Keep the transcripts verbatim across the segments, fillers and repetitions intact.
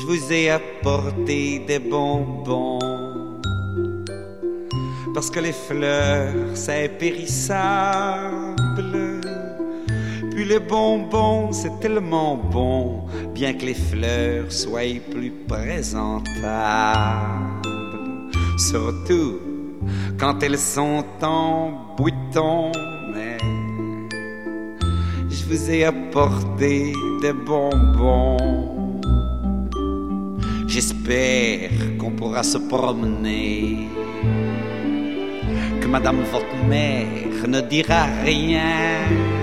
Je vous ai apporté des bonbons parce que les fleurs, c'est périssable. Puis les bonbons, c'est tellement bon, bien que les fleurs soient plus présentables. Surtout quand elles sont en bouton. Mais je vous ai apporté des bonbons. J'espère qu'on pourra se promener, que madame votre mère ne dira rien.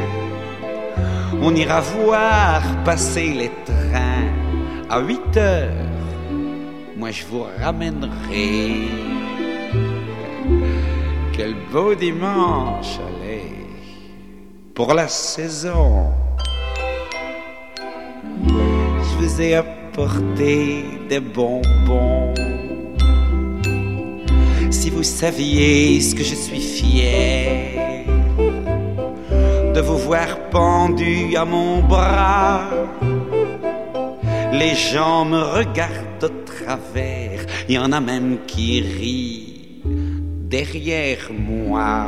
On ira voir passer les trains à huit heures. Moi je vous ramènerai. Quel beau dimanche, allez, pour la saison. Je vous ai apporté des bonbons. Si vous saviez ce que je suis fier de vous voir pendu à mon bras. Les gens me regardent de travers, il y en a même qui rient derrière moi.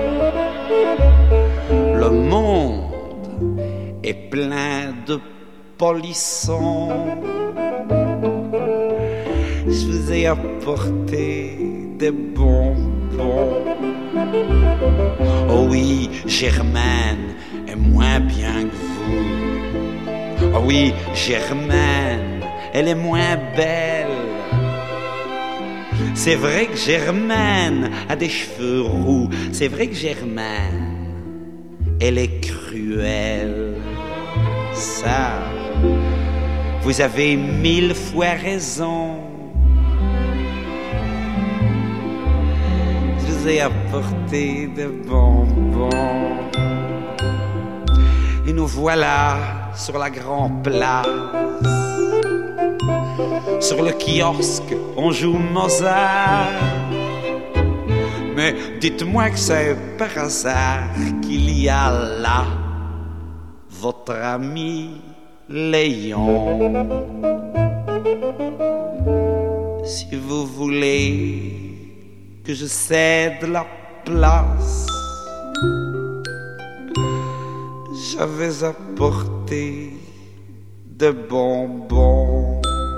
Le monde est plein de polissons. Je vous ai apporté des bonbons. Oh oui, Germaine est moins bien que vous. Oh oui, Germaine, elle est moins belle. C'est vrai que Germaine a des cheveux roux. C'est vrai que Germaine, elle est cruelle. Ça, vous avez mille fois raison. Je vous ai apporté des bonbons. Et nous voilà sur la grande place. Sur le kiosque, on joue Mozart. Mais dites-moi que c'est par hasard qu'il y a là votre ami Léon. Si vous voulez que je cède la place, j'avais apporté de bonbons.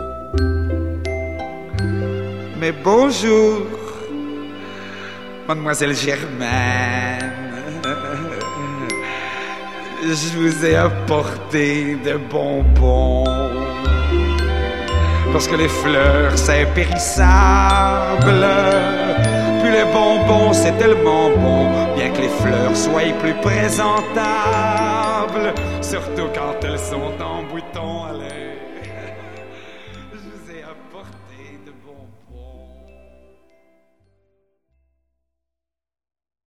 Mais bonjour, mademoiselle Germaine. Je vous ai apporté des bonbons parce que les fleurs, c'est périssable. Puis les bonbons, c'est tellement bon, bien que les fleurs soient plus présentables, surtout quand elles sont en bouteille.